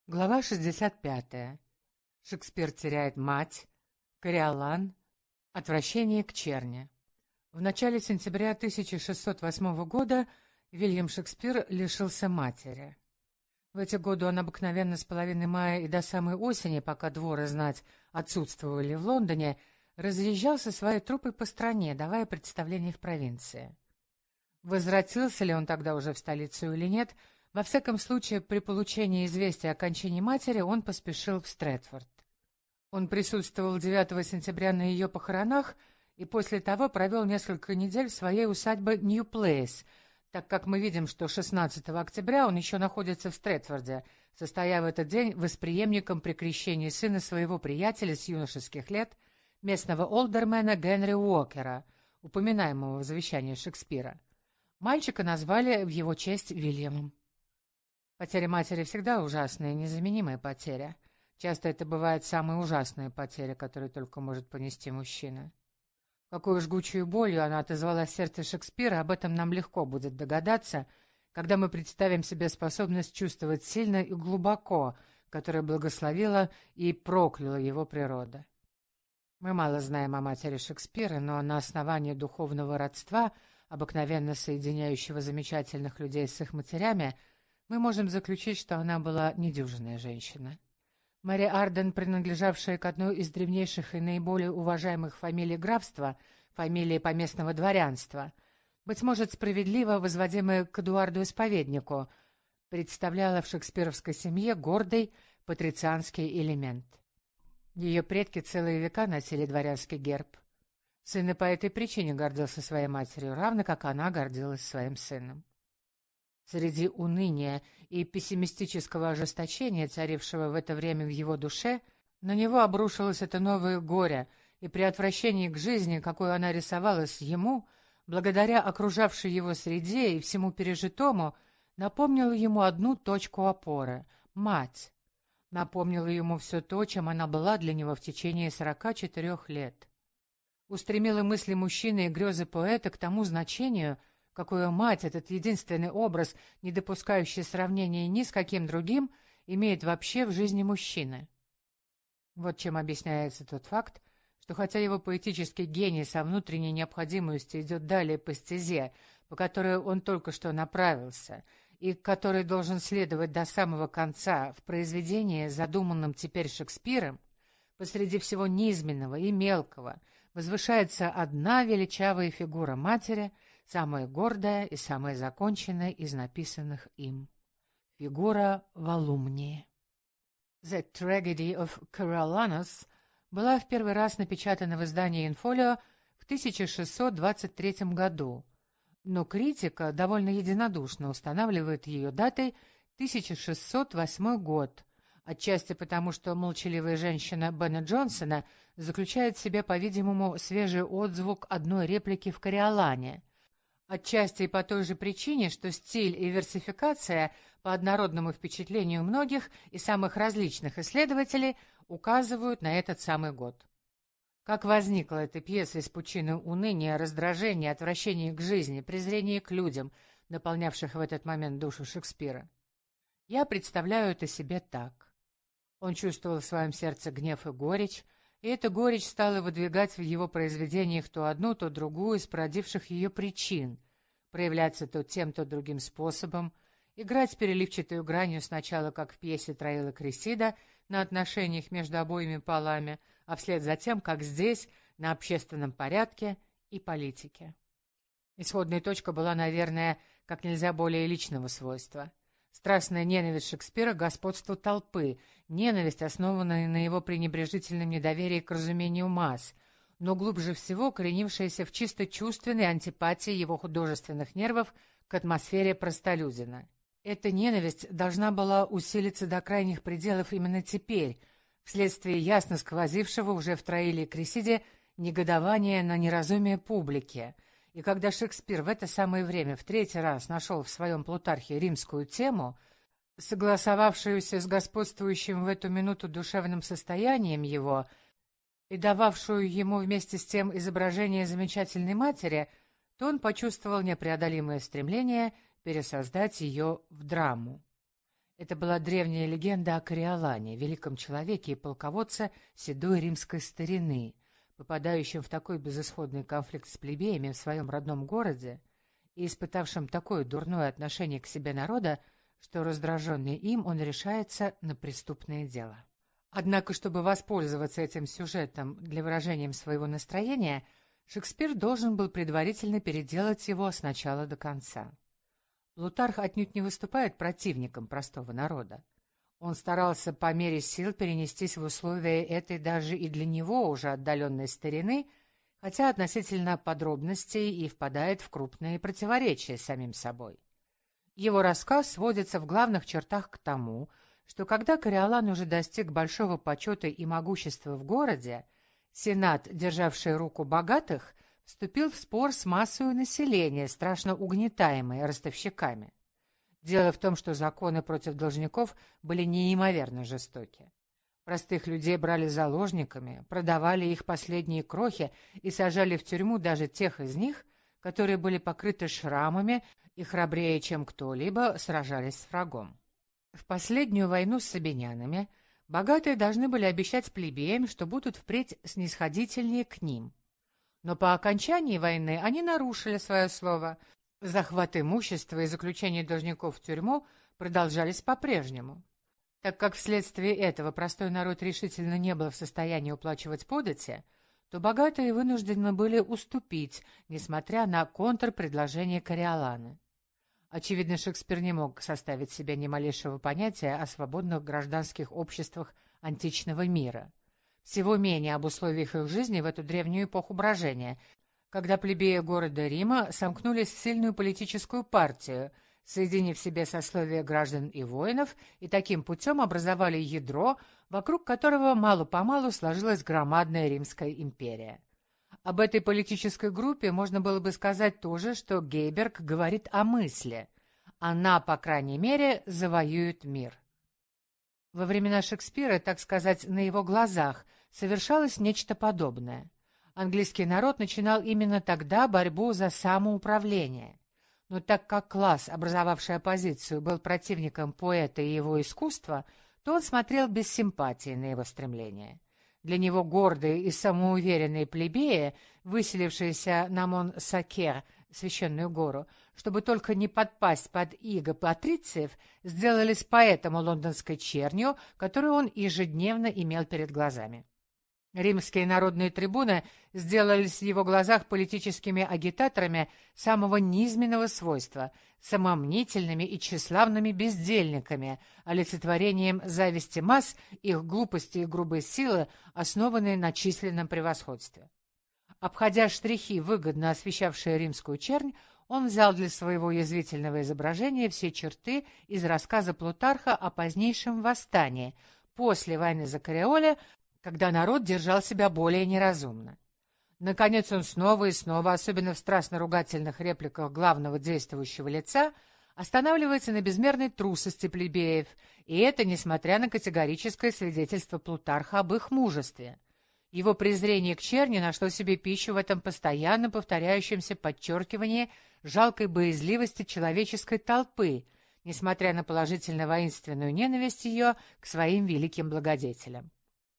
Глава 65. Шекспир теряет мать. Кориолан. Отвращение к черни. В начале сентября 1608 года Вильям Шекспир лишился матери. В эти годы он обыкновенно с половины мая и до самой осени, пока двор и знать отсутствовали в Лондоне, разъезжал со своей труппой по стране, давая представления в провинции. Возвратился ли он тогда уже в столицу или нет, во всяком случае, при получении известия о кончине матери он поспешил в Стрэтфорд. Он присутствовал 9 сентября на ее похоронах и после того провел несколько недель в своей усадьбе Нью-Плейс, так как мы видим, что 16 октября он еще находится в Стрэтфорде, состоя в этот день восприемником при крещении сына своего приятеля с юношеских лет, местного олдермена Генри Уокера, упоминаемого в завещании Шекспира. Мальчика назвали в его честь Вильямом. Потеря матери всегда ужасная и незаменимая потеря. Часто это бывает самая ужасная потеря, которую только может понести мужчина. Какую жгучую болью она отозвала в сердце Шекспира, об этом нам легко будет догадаться, когда мы представим себе способность чувствовать сильно и глубоко, которая благословила и прокляла его природа. Мы мало знаем о матери Шекспира, но на основании духовного родства, обыкновенно соединяющего замечательных людей с их матерями, мы можем заключить, что она была недюжинная женщина. Мэри Арден, принадлежавшая к одной из древнейших и наиболее уважаемых фамилий графства, фамилии поместного дворянства, быть может, справедливо возводимая к Эдуарду Исповеднику, представляла в шекспировской семье гордый патрицианский элемент. Ее предки целые века носили дворянский герб. Сын и по этой причине гордился своей матерью, равно как она гордилась своим сыном. Среди уныния и пессимистического ожесточения, царившего в это время в его душе, на него обрушилось это новое горе, и при отвращении к жизни, какой она рисовалась ему, благодаря окружавшей его среде и всему пережитому, напомнила ему одну точку опоры — мать. Напомнила ему все то, чем она была для него в течение 44 лет. Устремила мысли мужчины и грезы поэта к тому значению, какую мать, этот единственный образ, не допускающий сравнения ни с каким другим, имеет вообще в жизни мужчины. Вот чем объясняется тот факт, что хотя его поэтический гений со внутренней необходимостью идет далее по стезе, по которой он только что направился, и который должен следовать до самого конца в произведении, задуманном теперь Шекспиром, посреди всего низменного и мелкого возвышается одна величавая фигура матери, самая гордая и самая законченная из написанных им. Фигура Волумнии. «The Tragedy of Coriolanus» была в первый раз напечатана в издании «Инфолио» в 1623 году, но критика довольно единодушно устанавливает ее датой 1608 год, отчасти потому, что молчаливая женщина Бена Джонсона заключает в себе, по-видимому, свежий отзвук одной реплики в «Кориолане», отчасти и по той же причине, что стиль и версификация, по однородному впечатлению многих и самых различных исследователей, указывают на этот самый год. Как возникла эта пьеса из пучины уныния, раздражения, отвращения к жизни, презрения к людям, наполнявших в этот момент душу Шекспира? Я представляю это себе так. Он чувствовал в своем сердце гнев и горечь, и эта горечь стала выдвигать в его произведениях то одну, то другую из породивших ее причин, проявляться то тем, то другим способом, играть переливчатую гранью сначала, как в пьесе Троила Крессида, на отношениях между обоими полами, а вслед за тем, как здесь, на общественном порядке и политике. Исходная точка была, наверное, как нельзя более личного свойства. Страстная ненависть Шекспира к господству толпы, ненависть, основанная на его пренебрежительном недоверии к разумению масс, но глубже всего коренившаяся в чисто чувственной антипатии его художественных нервов к атмосфере простолюдина. Эта ненависть должна была усилиться до крайних пределов именно теперь, вследствие ясно сквозившего уже в Троиле и Крессиде негодования на неразумие публики. И когда Шекспир в это самое время в третий раз нашел в своем Плутархе римскую тему, согласовавшуюся с господствующим в эту минуту душевным состоянием его и дававшую ему вместе с тем изображение замечательной матери, то он почувствовал непреодолимое стремление пересоздать ее в драму. Это была древняя легенда о Кориолане, великом человеке и полководце седой римской старины, попадающем в такой безысходный конфликт с плебеями в своем родном городе и испытавшим такое дурное отношение к себе народа, что, раздраженный им, он решается на преступное дело. Однако, чтобы воспользоваться этим сюжетом для выражения своего настроения, Шекспир должен был предварительно переделать его с начала до конца. Плутарх отнюдь не выступает противником простого народа. Он старался по мере сил перенестись в условия этой даже и для него уже отдаленной старины, хотя относительно подробностей и впадает в крупные противоречия с самим собой. Его рассказ сводится в главных чертах к тому, что когда Кориолан уже достиг большого почета и могущества в городе, сенат, державший руку богатых, вступил в спор с массой населения, страшно угнетаемой ростовщиками. Дело в том, что законы против должников были неимоверно жестоки. Простых людей брали заложниками, продавали их последние крохи и сажали в тюрьму даже тех из них, которые были покрыты шрамами и храбрее, чем кто-либо, сражались с врагом. В последнюю войну с сабинянами богатые должны были обещать плебеям, что будут впредь снисходительнее к ним. Но по окончании войны они нарушили свое слово. Захват имущества и заключение должников в тюрьму продолжались по-прежнему. Так как вследствие этого простой народ решительно не был в состоянии уплачивать подати, то богатые вынуждены были уступить, несмотря на контрпредложение Кориолана. Очевидно, Шекспир не мог составить себе ни малейшего понятия о свободных гражданских обществах античного мира. Всего менее об условиях их жизни в эту древнюю эпоху брожения, когда плебеи города Рима сомкнулись в сильную политическую партию, соединив в себе сословия граждан и воинов, и таким путем образовали ядро, вокруг которого мало-помалу сложилась громадная Римская империя. Об этой политической группе можно было бы сказать то же, что Гейберг говорит о мысли. Она, по крайней мере, завоюет мир. Во времена Шекспира, так сказать, на его глазах, совершалось нечто подобное. Английский народ начинал именно тогда борьбу за самоуправление. Но так как класс, образовавший оппозицию, был противником поэта и его искусства, то он смотрел без симпатии на его стремления. Для него гордые и самоуверенные плебеи, выселившиеся на Мон-Сакер, священную гору, чтобы только не подпасть под иго патрициев, сделались поэтому лондонской чернью, которую он ежедневно имел перед глазами. Римские народные трибуны сделались в его глазах политическими агитаторами самого низменного свойства, самомнительными и тщеславными бездельниками, олицетворением зависти масс, их глупости и грубой силы, основанной на численном превосходстве. Обходя штрихи, выгодно освещавшие римскую чернь, он взял для своего язвительного изображения все черты из рассказа Плутарха о позднейшем восстании, после войны за Кориоле, когда народ держал себя более неразумно. Наконец он снова и снова, особенно в страстно-ругательных репликах главного действующего лица, останавливается на безмерной трусости плебеев, и это несмотря на категорическое свидетельство Плутарха об их мужестве. Его презрение к черни нашло себе пищу в этом постоянно повторяющемся подчеркивании жалкой боязливости человеческой толпы, несмотря на положительно-воинственную ненависть ее к своим великим благодетелям.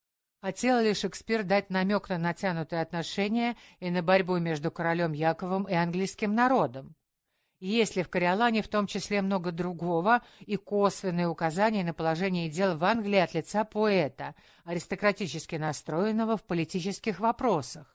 Хотел ли Шекспир дать намек на натянутые отношения и на борьбу между королем Яковом и английским народом? Есть ли в Кориолане в том числе много другого и косвенные указания на положение дел в Англии от лица поэта, аристократически настроенного в политических вопросах?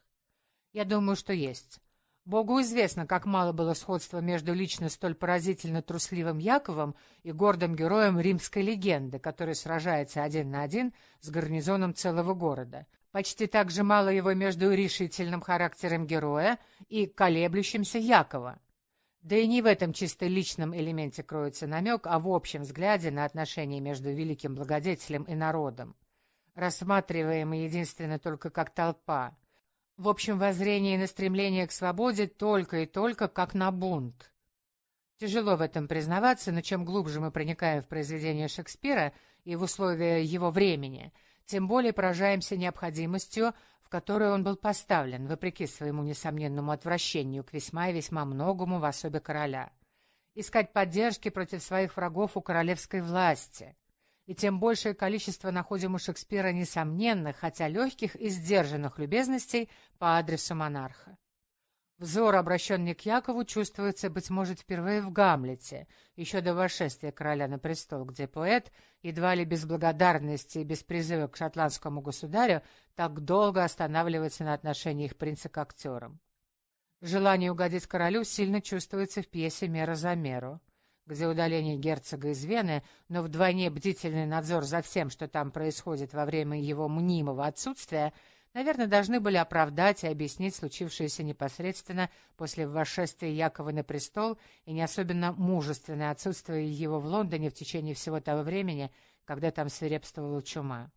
Я думаю, что есть. Богу известно, как мало было сходства между лично столь поразительно трусливым Яковом и гордым героем римской легенды, который сражается один на один с гарнизоном целого города. Почти так же мало его между решительным характером героя и колеблющимся Якова. Да и не в этом чисто личном элементе кроется намек, а в общем взгляде на отношения между великим благодетелем и народом, рассматриваемый единственно только как толпа, в общем воззрении на стремление к свободе только и только как на бунт. Тяжело в этом признаваться, но чем глубже мы проникаем в произведение Шекспира и в условия его времени, тем более поражаемся необходимостью, в которую он был поставлен, вопреки своему несомненному отвращению к весьма и весьма многому в особе короля. искать поддержки против своих врагов у королевской власти. И тем большее количество находим у Шекспира несомненных, хотя легких и сдержанных любезностей по адресу монарха. Взор, обращенный к Якову, чувствуется, быть может, впервые в «Гамлете», еще до восшествия короля на престол, где поэт, едва ли без благодарности и без призыва к шотландскому государю, так долго останавливается на отношениях принца к актерам. Желание угодить королю сильно чувствуется в пьесе «Мера за меру», где удаление герцога из Вены, но вдвойне бдительный надзор за всем, что там происходит во время его мнимого отсутствия, наверное, должны были оправдать и объяснить случившееся непосредственно после восшествия Якова на престол и не особенно мужественное отсутствие его в Лондоне в течение всего того времени, когда там свирепствовала чума.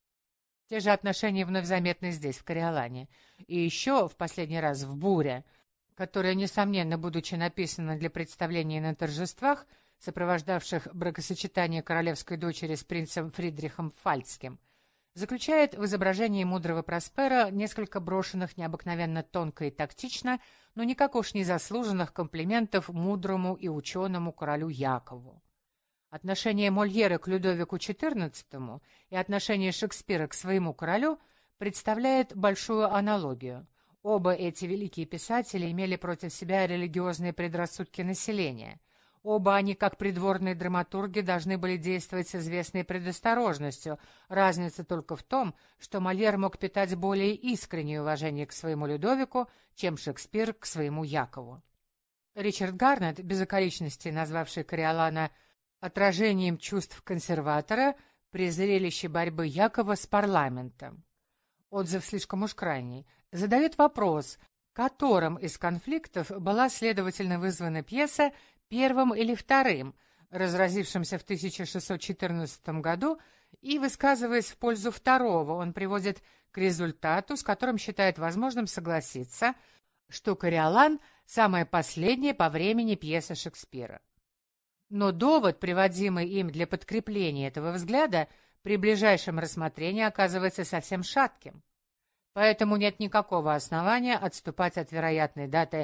Те же отношения вновь заметны здесь, в «Кориолане». И еще, в последний раз, в «Буре», которая, несомненно, будучи написана для представления на торжествах, сопровождавших бракосочетание королевской дочери с принцем Фридрихом Пфальцским, заключает в изображении мудрого Проспера несколько брошенных необыкновенно тонко и тактично, но никак уж не заслуженных комплиментов мудрому и ученому королю Якову. Отношение Мольера к Людовику XIV и отношение Шекспира к своему королю представляет большую аналогию. Оба эти великие писатели имели против себя религиозные предрассудки населения. Оба они, как придворные драматурги, должны были действовать с известной предосторожностью. Разница только в том, что Мольер мог питать более искреннее уважение к своему Людовику, чем Шекспир к своему Якову. Ричард Гарнет, без околичности назвавший Кориолана отражением чувств консерватора при зрелище борьбы Якова с парламентом, отзыв слишком уж крайний, задает вопрос, которым из конфликтов была следовательно вызвана пьеса первым или вторым, разразившимся в 1614 году, и, высказываясь в пользу второго, он приводит к результату, с которым считает возможным согласиться, что «Кориолан» — самая последняя по времени пьеса Шекспира. Но довод, приводимый им для подкрепления этого взгляда, при ближайшем рассмотрении оказывается совсем шатким. Поэтому нет никакого основания отступать от вероятной даты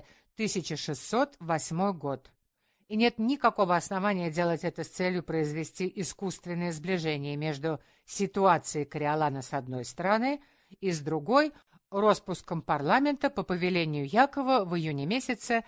1608 год. И нет никакого основания делать это с целью произвести искусственное сближение между ситуацией Кориолана с одной стороны и с другой — роспуском парламента по повелению Якова в июне месяце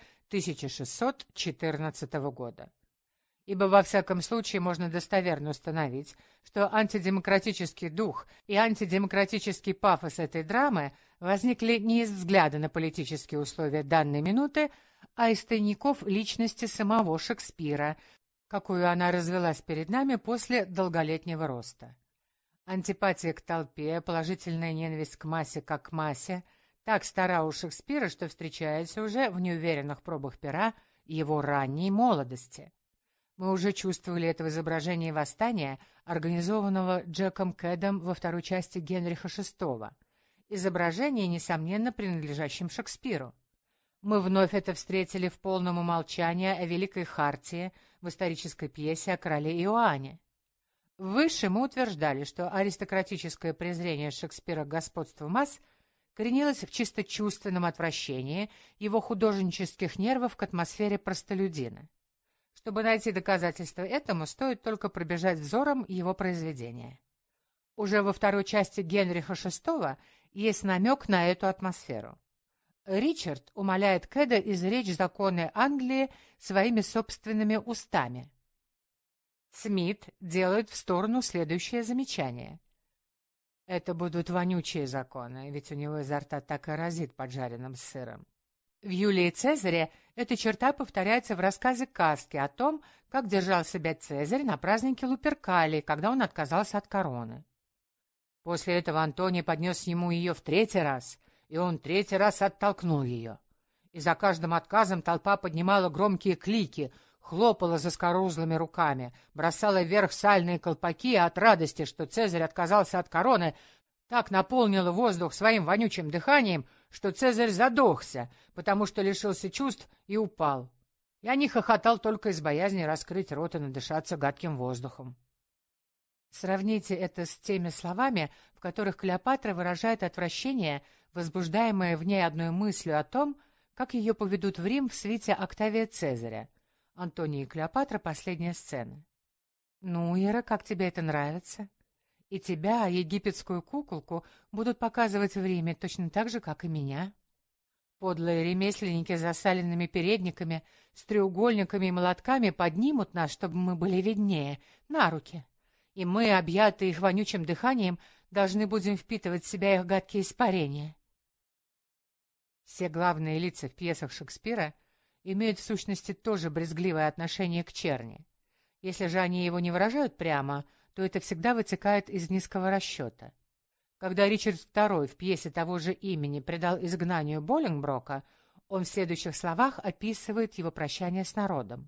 1614 года. Ибо во всяком случае можно достоверно установить, что антидемократический дух и антидемократический пафос этой драмы возникли не из взгляда на политические условия данной минуты, а из тайников личности самого Шекспира, какую она развелась перед нами после долголетнего роста. Антипатия к толпе, положительная ненависть к массе как к массе, так стара у Шекспира, что встречается уже в неуверенных пробах пера его ранней молодости. Мы уже чувствовали это в изображении восстания, организованного Джеком Кэдом во второй части Генриха VI, изображение, несомненно, принадлежащим Шекспиру. Мы вновь это встретили в полном умолчании о Великой Хартии в исторической пьесе о короле Иоанне. Выше мы утверждали, что аристократическое презрение Шекспира к господству масс коренилось в чисто чувственном отвращении его художнических нервов к атмосфере простолюдина. Чтобы найти доказательства этому, стоит только пробежать взором его произведения. Уже во второй части Генриха VI есть намек на эту атмосферу. Ричард умоляет Кэда изречь законы Англии своими собственными устами. Смит делает в сторону следующее замечание. Это будут вонючие законы, ведь у него изо рта так и разит поджаренным сыром. В Юлии Цезаре эта черта повторяется в рассказе Каски о том, как держал себя Цезарь на празднике Луперкалии, когда он отказался от короны. После этого Антоний поднес ему ее в третий раз, и он третий раз оттолкнул ее. И за каждым отказом толпа поднимала громкие клики, хлопала заскорузлыми руками, бросала вверх сальные колпаки, а от радости, что Цезарь отказался от короны, так наполнила воздух своим вонючим дыханием, что Цезарь задохся, потому что лишился чувств и упал. Я не хохотал только из боязни раскрыть рот и надышаться гадким воздухом. Сравните это с теми словами, в которых Клеопатра выражает отвращение, возбуждаемое в ней одной мыслью о том, как ее поведут в Рим в свите Октавия Цезаря. Антоний и Клеопатра. Последняя сцена. Ну, Ира, как тебе это нравится? И тебя, египетскую куколку, будут показывать в Риме точно так же, как и меня. Подлые ремесленники с засаленными передниками, с треугольниками и молотками поднимут нас, чтобы мы были виднее, на руки. И мы, объятые их вонючим дыханием, должны будем впитывать в себя их гадкие испарения. Все главные лица в пьесах Шекспира имеют в сущности тоже брезгливое отношение к черни. Если же они его не выражают прямо, то это всегда вытекает из низкого расчета. Когда Ричард II в пьесе того же имени предал изгнанию Болингброка, он в следующих словах описывает его прощание с народом.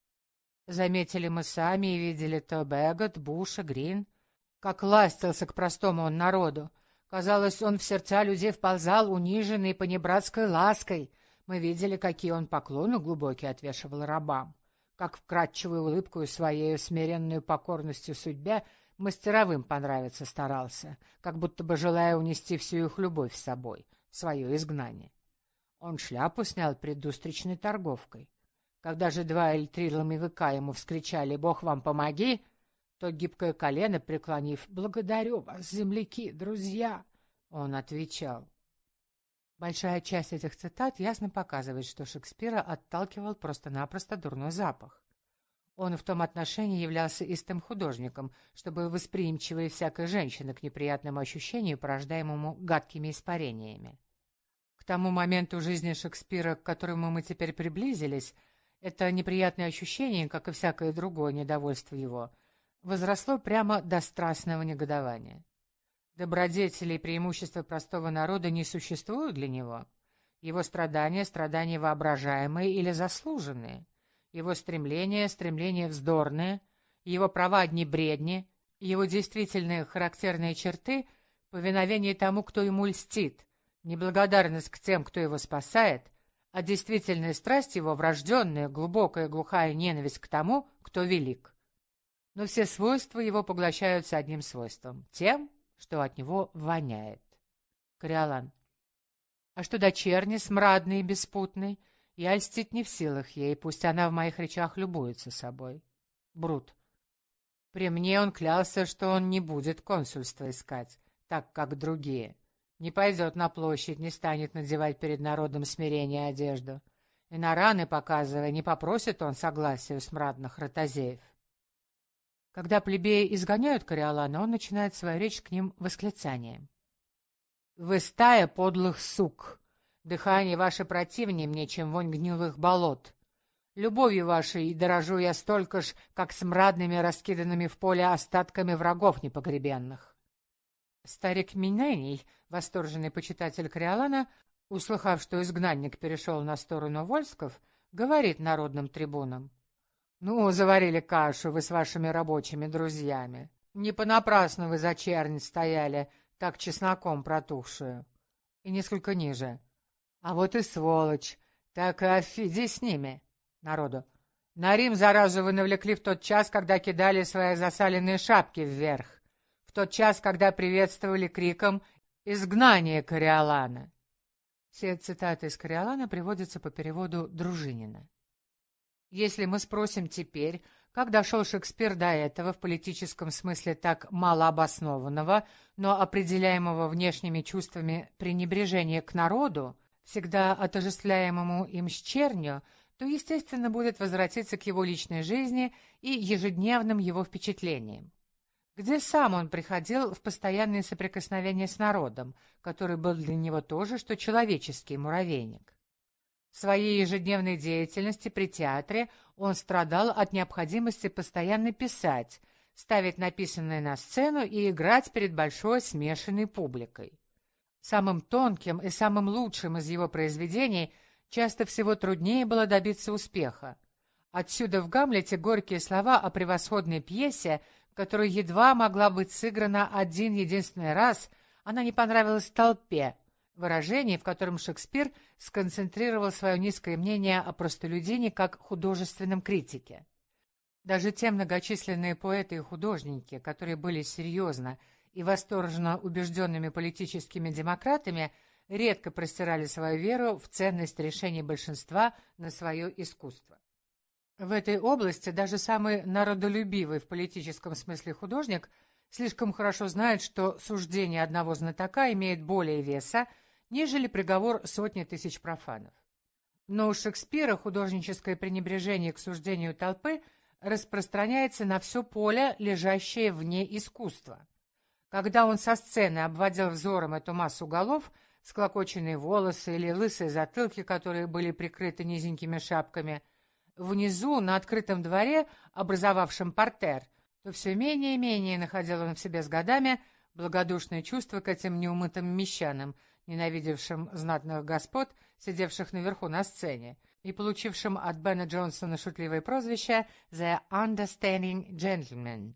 «Заметили мы сами и видели то Бэггот, Буша, Грин, как ластился к простому он народу. Казалось, он в сердца людей вползал, униженный понебратской лаской. Мы видели, какие он поклоны глубокие отвешивал рабам, как вкрадчивую улыбкою своею, смиренную покорностью судьбе, мастеровым понравиться старался, как будто бы желая унести всю их любовь с собой, в свое изгнание. Он шляпу снял пред устричной торговкой. Когда же 2 или 3 ломовика ему вскричали «Бог вам помоги!», то гибкое колено, преклонив «Благодарю вас, земляки, друзья!», он отвечал. Большая часть этих цитат ясно показывает, что Шекспира отталкивал просто-напросто дурной запах. Он в том отношении являлся истым художником, чтобы восприимчивой всякой женщины к неприятному ощущению, порождаемому гадкими испарениями. К тому моменту жизни Шекспира, к которому мы теперь приблизились, это неприятное ощущение, как и всякое другое недовольство его, возросло прямо до страстного негодования. Добродетели и преимущества простого народа не существуют для него. Его страдания — страдания воображаемые или заслуженные. Его стремления — стремления вздорные, его права — одни бредни, его действительные характерные черты — повиновение тому, кто ему льстит, неблагодарность к тем, кто его спасает, а действительная страсть его — врожденная, глубокая, глухая ненависть к тому, кто велик. Но все свойства его поглощаются одним свойством — тем, что от него воняет. Кориолан. А что до черни, смрадной и беспутной, я льстить не в силах ей, пусть она в моих речах любуется собой. Брут. При мне он клялся, что он не будет консульства искать, так как другие. Не пойдет на площадь, не станет надевать перед народом смирение одежду. И на раны показывая, не попросит он согласия у смрадных ротозеев. Когда плебеи изгоняют Кориолана, он начинает свою речь к ним восклицанием. «Вы стая подлых сук! Дыхание ваше противнее мне, чем вонь гнилых болот. Любовью вашей дорожу я столько ж, как смрадными, раскиданными в поле остатками врагов непогребенных». Старик Минений, восторженный почитатель Кориолана, услыхав, что изгнанник перешел на сторону Вольсков, говорит народным трибунам: «Ну, заварили кашу вы с вашими рабочими друзьями. Не понапрасну вы за чернь стояли, так чесноком протухшую». И несколько ниже: «А вот и сволочь, так и офиди с ними». Народу: «На Рим заразу вы навлекли в тот час, когда кидали свои засаленные шапки вверх, в тот час, когда приветствовали криком «Изгнание Кориолана». Все цитаты из Кориолана приводятся по переводу Дружинина. Если мы спросим теперь, как дошел Шекспир до этого в политическом смысле так малообоснованного, но определяемого внешними чувствами пренебрежения к народу, всегда отождествляемому им с чернью, то, естественно, будет возвратиться к его личной жизни и ежедневным его впечатлениям, где сам он приходил в постоянные соприкосновения с народом, который был для него то же, что человеческий муравейник. В своей ежедневной деятельности при театре он страдал от необходимости постоянно писать, ставить написанное на сцену и играть перед большой смешанной публикой. Самым тонким и самым лучшим из его произведений часто всего труднее было добиться успеха. Отсюда в «Гамлете» горькие слова о превосходной пьесе, которая едва могла быть сыграна один единственный раз, она не понравилась толпе, выражение, в котором Шекспир сконцентрировал свое низкое мнение о простолюдине как художественном критике. Даже те многочисленные поэты и художники, которые были серьезно и восторженно убежденными политическими демократами, редко простирали свою веру в ценность решений большинства на свое искусство. В этой области даже самый народолюбивый в политическом смысле художник слишком хорошо знает, что суждение одного знатока имеет более веса, нежели приговор сотни тысяч профанов. Но у Шекспира художническое пренебрежение к суждению толпы распространяется на все поле, лежащее вне искусства. Когда он со сцены обводил взором эту массу голов, склокоченные волосы или лысые затылки, которые были прикрыты низенькими шапками, внизу, на открытом дворе, образовавшем партер, то все менее и менее находил он в себе с годами благодушное чувство к этим неумытым мещанам, ненавидевшим знатных господ, сидевших наверху на сцене, и получившим от Бена Джонсона шутливое прозвище «The Understanding Gentleman».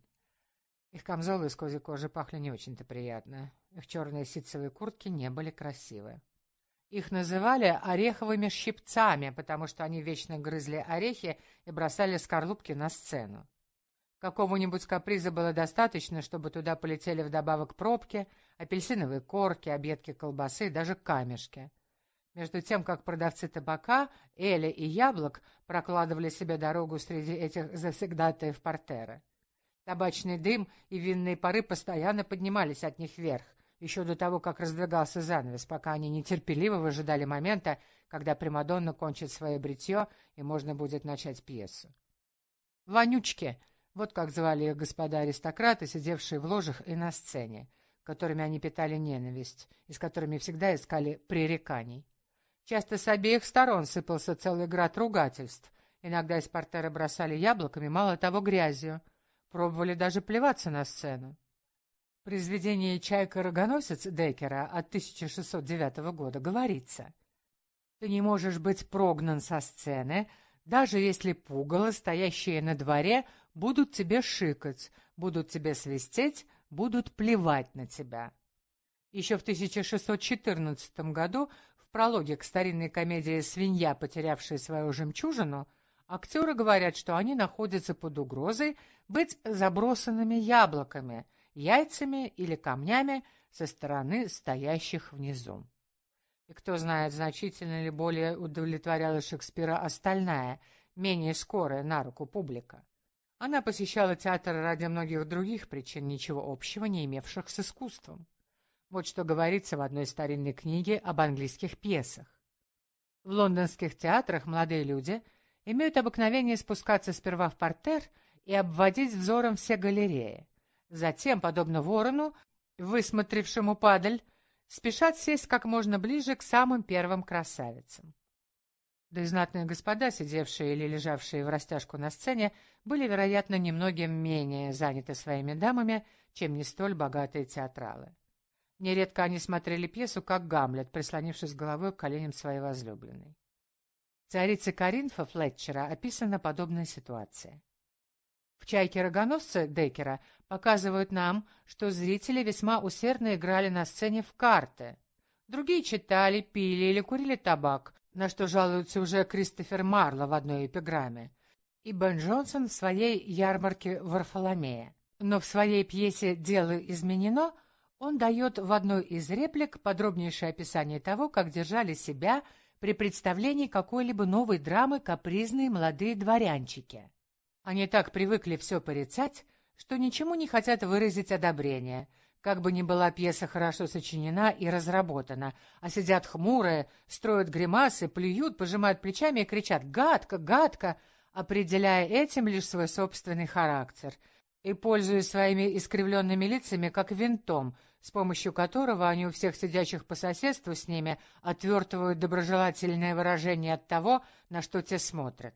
Их камзолы из козьей кожи пахли не очень-то приятно. Их черные ситцевые куртки не были красивы. Их называли ореховыми щипцами, потому что они вечно грызли орехи и бросали скорлупки на сцену. Какого-нибудь каприза было достаточно, чтобы туда полетели вдобавок пробки, апельсиновые корки, объедки колбасы и даже камешки. Между тем, как продавцы табака, эля и яблок прокладывали себе дорогу среди этих завсегдатаев партера. Табачный дым и винные пары постоянно поднимались от них вверх, еще до того, как раздвигался занавес, пока они нетерпеливо выжидали момента, когда Примадонна кончит свое бритье и можно будет начать пьесу. «Вонючки!» — вот как звали их господа-аристократы, сидевшие в ложах и на сцене, которыми они питали ненависть и с которыми всегда искали пререканий. Часто с обеих сторон сыпался целый град ругательств. Иногда из портера бросали яблоками, мало того, грязью. Пробовали даже плеваться на сцену. В произведении «Чайка-рогоносец» Деккера от 1609 года говорится: «Ты не можешь быть прогнан со сцены, даже если пугало, стоящие на дворе, будут тебе шикать, будут тебе свистеть, будут плевать на тебя». Еще в 1614 году в прологе к старинной комедии «Свинья, потерявшая свою жемчужину» актеры говорят, что они находятся под угрозой быть забросанными яблоками, яйцами или камнями со стороны стоящих внизу. И кто знает, значительно ли более удовлетворяла Шекспира остальная, менее скорая на руку публика. Она посещала театр ради многих других причин, ничего общего не имевших с искусством. Вот что говорится в одной старинной книге об английских пьесах. В лондонских театрах молодые люди имеют обыкновение спускаться сперва в партер и обводить взором все галереи. Затем, подобно ворону, высмотревшему падаль, спешат сесть как можно ближе к самым первым красавицам. Да и знатные господа, сидевшие или лежавшие в растяжку на сцене, были, вероятно, немногим менее заняты своими дамами, чем не столь богатые театралы. Нередко они смотрели пьесу, как Гамлет, прислонившись головой к коленям своей возлюбленной. В «Царице Коринфа» Флетчера описана подобная ситуация. В «Чайке-рогоносце» Деккера показывают нам, что зрители весьма усердно играли на сцене в карты. Другие читали, пили или курили табак, на что жалуется уже Кристофер Марло в одной эпиграмме, и Бен Джонсон в своей «Ярмарке Варфоломея». Но в своей пьесе «Дело изменено» он дает в одной из реплик подробнейшее описание того, как держали себя при представлении какой-либо новой драмы капризные молодые дворянчики. Они так привыкли все порицать, что ничему не хотят выразить одобрения, как бы ни была пьеса хорошо сочинена и разработана, а сидят хмурые, строят гримасы, плюют, пожимают плечами и кричат «гадко, гадко», определяя этим лишь свой собственный характер и пользуясь своими искривленными лицами как винтом, с помощью которого они у всех сидящих по соседству с ними отвертывают доброжелательное выражение от того, на что те смотрят.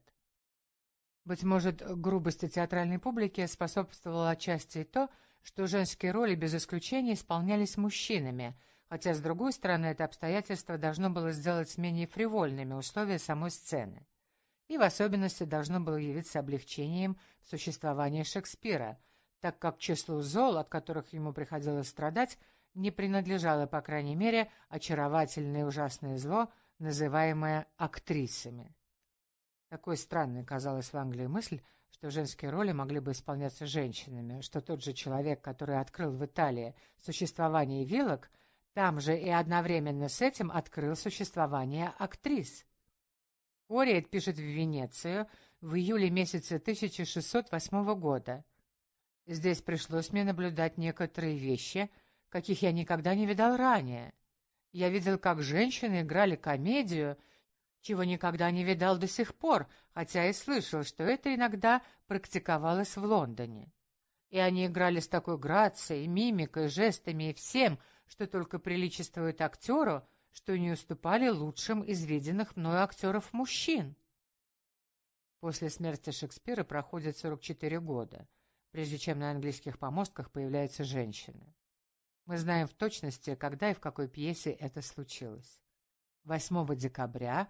Быть может, грубости театральной публики способствовало отчасти и то, что женские роли без исключения исполнялись мужчинами, хотя, с другой стороны, это обстоятельство должно было сделать менее фривольными условия самой сцены. И в особенности должно было явиться облегчением существования Шекспира, так как к числу зол, от которых ему приходилось страдать, не принадлежало, по крайней мере, очаровательное и ужасное зло, называемое актрисами. Такой странной казалась в Англии мысль, что женские роли могли бы исполняться женщинами, что тот же человек, который открыл в Италии существование вилок, там же и одновременно с этим открыл существование актрис. Кориет пишет в Венецию, в июле месяце 1608 года. Здесь пришлось мне наблюдать некоторые вещи, каких я никогда не видал ранее. Я видел, как женщины играли комедию, чего никогда не видал до сих пор, хотя и слышал, что это иногда практиковалось в Лондоне. И они играли с такой грацией, мимикой, жестами и всем, что только приличествует актеру, что не уступали лучшим из виденных мною актеров-мужчин. После смерти Шекспира проходит 44 года, прежде чем на английских помостках появляются женщины. Мы знаем в точности, когда и в какой пьесе это случилось. 8 декабря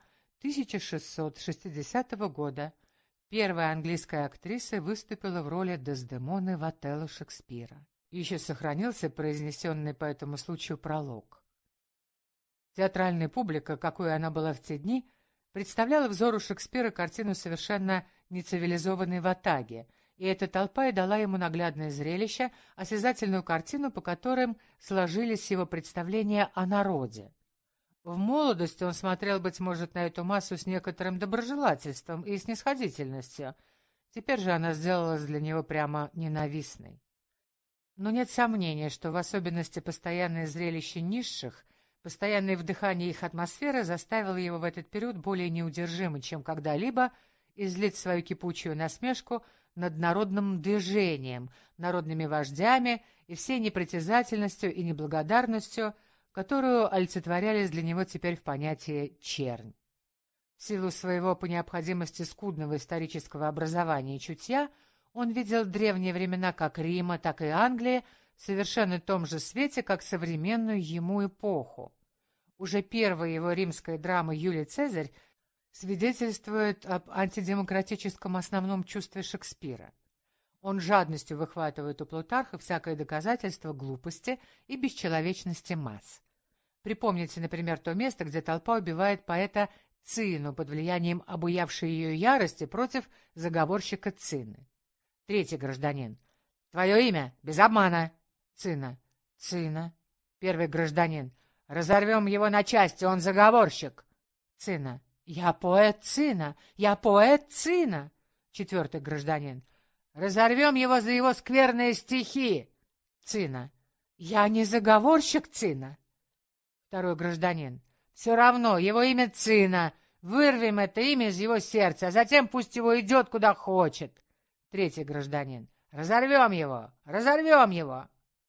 1660 года первая английская актриса выступила в роли Дездемоны в Отелло Шекспира. Еще сохранился произнесенный по этому случаю пролог. Театральная публика, какой она была в те дни, представляла взору Шекспира картину совершенно нецивилизованной ватаги, и эта толпа и дала ему наглядное зрелище, осязательную картину, по которым сложились его представления о народе. В молодости он смотрел, быть может, на эту массу с некоторым доброжелательством и снисходительностью. Теперь же она сделалась для него прямо ненавистной. Но нет сомнения, что в особенности постоянное зрелище низших, постоянное вдыхание их атмосферы заставило его в этот период более неудержимо, чем когда-либо, излить свою кипучую насмешку над народным движением, народными вождями и всей непритязательностью и неблагодарностью, которую олицетворялись для него теперь в понятии «чернь». В силу своего по необходимости скудного исторического образования и чутья он видел древние времена как Рима, так и Англии в совершенно том же свете, как современную ему эпоху. Уже первая его римская драма «Юлий Цезарь» свидетельствует об антидемократическом основном чувстве Шекспира. Он жадностью выхватывает у Плутарха всякое доказательство глупости и бесчеловечности масс. Припомните, например, то место, где толпа убивает поэта Цину под влиянием обуявшей ее ярости против заговорщика Цины. Третий гражданин. Твое имя? Без обмана. Цина. Цина. Первый гражданин. Разорвем его на части, он заговорщик. Цина. Я поэт Цина. Я поэт Цина. Четвертый гражданин. Разорвем его за его скверные стихи. Цина. Я не заговорщик Цина. Второй гражданин. Все равно, его имя Цина. Вырвем это имя из его сердца, а затем пусть его идет куда хочет. Третий гражданин. Разорвем его! Разорвем его!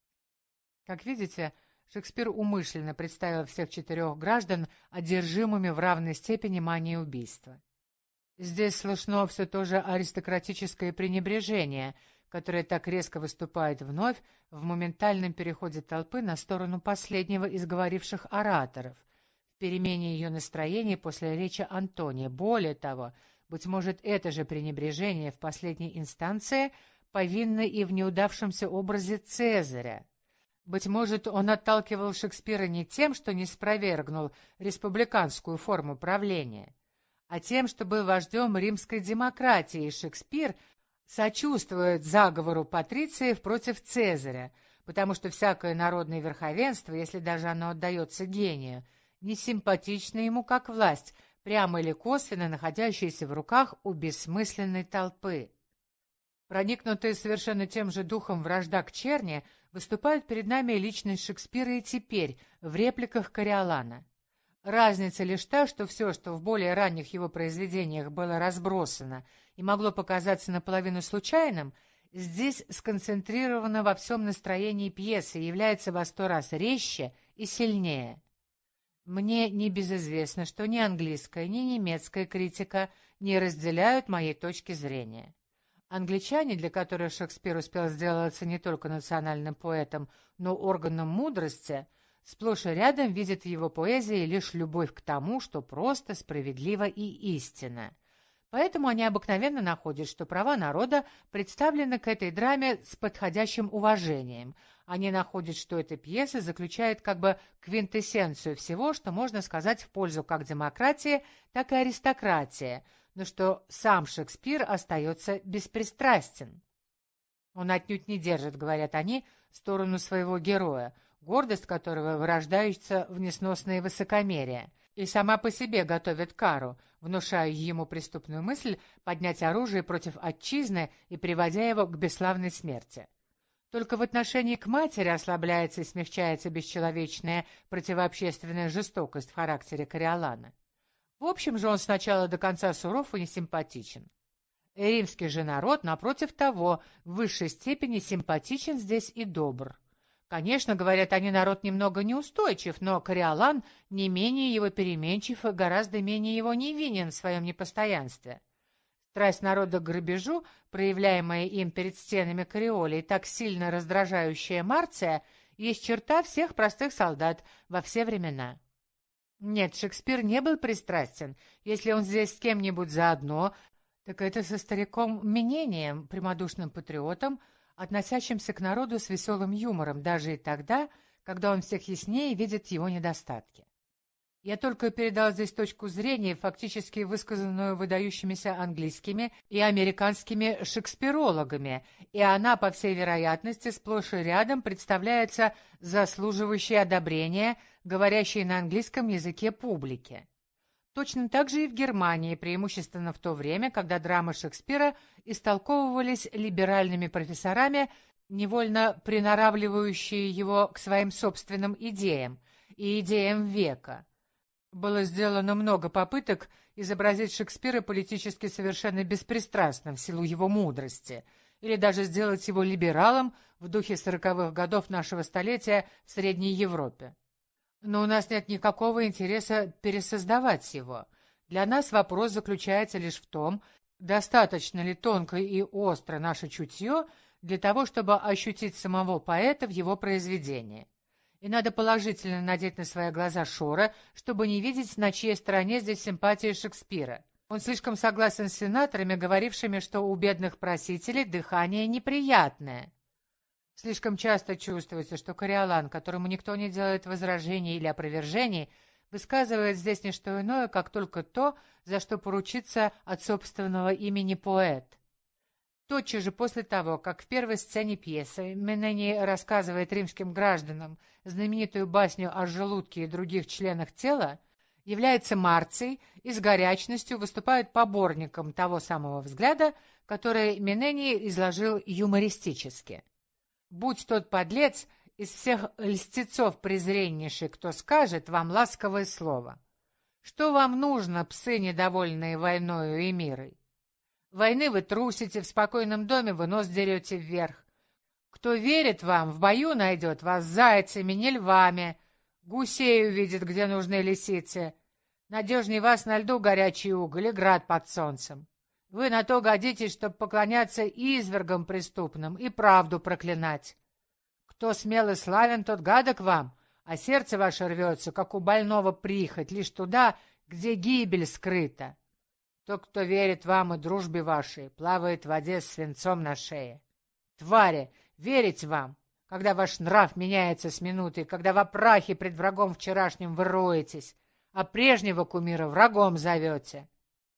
Как видите, Шекспир умышленно представил всех четырех граждан одержимыми в равной степени манией убийства. Здесь слышно все то же аристократическое пренебрежение, которое так резко выступает вновь в моментальном переходе толпы на сторону последнего из говоривших ораторов, в перемене ее настроения после речи Антония. Более того, быть может, это же пренебрежение в последней инстанции повинно и в неудавшемся образе Цезаря. Быть может, он отталкивал Шекспира не тем, что не спровергнул республиканскую форму правления, а тем, что был вождем римской демократии, и Шекспир сочувствует заговору патрициев против Цезаря, потому что всякое народное верховенство, если даже оно отдается гению, не симпатично ему как власть, прямо или косвенно находящаяся в руках у бессмысленной толпы. Проникнутая совершенно тем же духом вражда к черни, выступает перед нами личность Шекспира и теперь, в репликах Кориолана. Разница лишь та, что все, что в более ранних его произведениях было разбросано и могло показаться наполовину случайным, здесь сконцентрировано во всем настроении пьесы и является во 100 раз резче и сильнее. Мне небезызвестно, что ни английская, ни немецкая критика не разделяют моей точки зрения. Англичане, для которых Шекспир успел сделаться не только национальным поэтом, но органом мудрости, сплошь и рядом видят в его поэзии лишь любовь к тому, что просто, справедливо и истинно. Поэтому они обыкновенно находят, что права народа представлены к этой драме с подходящим уважением. Они находят, что эта пьеса заключает как бы квинтэссенцию всего, что можно сказать в пользу как демократии, так и аристократии, но что сам Шекспир остается беспристрастен. Он отнюдь не держит, говорят они, сторону своего героя, гордость которого вырождается в несносное высокомерие. и сама по себе готовит кару, внушая ему преступную мысль поднять оружие против отчизны и приводя его к бесславной смерти. Только в отношении к матери ослабляется и смягчается бесчеловечная противообщественная жестокость в характере Кориолана. В общем же, он сначала до конца суров и несимпатичен. Римский же народ, напротив того, в высшей степени симпатичен здесь и добр. Конечно, говорят они, народ немного неустойчив, но Кориолан не менее его переменчив и гораздо менее его невинен в своем непостоянстве. Страсть народа к грабежу, проявляемая им перед стенами Кориолии, так сильно раздражающая Марция, есть черта всех простых солдат во все времена. Нет, Шекспир не был пристрастен. Если он здесь с кем-нибудь заодно, так это со стариком Менением, прямодушным патриотом, относящимся к народу с веселым юмором, даже и тогда, когда он всех яснее видит его недостатки. Я только передал здесь точку зрения, фактически высказанную выдающимися английскими и американскими шекспирологами, и она, по всей вероятности, сплошь и рядом представляется заслуживающей одобрения, говорящей на английском языке публике. Точно так же и в Германии, преимущественно в то время, когда драмы Шекспира истолковывались либеральными профессорами, невольно приноравливающие его к своим собственным идеям и идеям века. Было сделано много попыток изобразить Шекспира политически совершенно беспристрастным в силу его мудрости, или даже сделать его либералом в духе 40-х годов нашего столетия в Средней Европе. Но у нас нет никакого интереса пересоздавать его. Для нас вопрос заключается лишь в том, достаточно ли тонко и остро наше чутье для того, чтобы ощутить самого поэта в его произведении. И надо положительно надеть на свои глаза шоры, чтобы не видеть, на чьей стороне здесь симпатия Шекспира. Он слишком согласен с сенаторами, говорившими, что у бедных просителей дыхание неприятное. Слишком часто чувствуется, что Кориолан, которому никто не делает возражений или опровержений, высказывает здесь не что иное, как только то, за что поручится от собственного имени поэт. Тотчас же после того, как в первой сцене пьесы Менений рассказывает римским гражданам знаменитую басню о желудке и других членах тела, является Марций и с горячностью выступает поборником того самого взгляда, который Менений изложил юмористически. «Будь тот подлец из всех льстецов презреннейший, кто скажет вам ласковое слово. Что вам нужно, псы, недовольные войною и мирой? Войны вы трусите, в спокойном доме вы нос дерете вверх. Кто верит вам, в бою найдет вас зайцами, не львами, гусей увидит, где нужны лисицы. Надежней вас на льду горячий уголь и град под солнцем. Вы на то годитесь, чтобы поклоняться извергам преступным и правду проклинать. Кто смел и славен, тот гадок вам, а сердце ваше рвется, как у больного прихоть, лишь туда, где гибель скрыта. Тот, кто верит вам и дружбе вашей, плавает в воде с свинцом на шее. Твари, верить вам, когда ваш нрав меняется с минуты, когда во прахе пред врагом вчерашним вы роетесь, а прежнего кумира врагом зовете.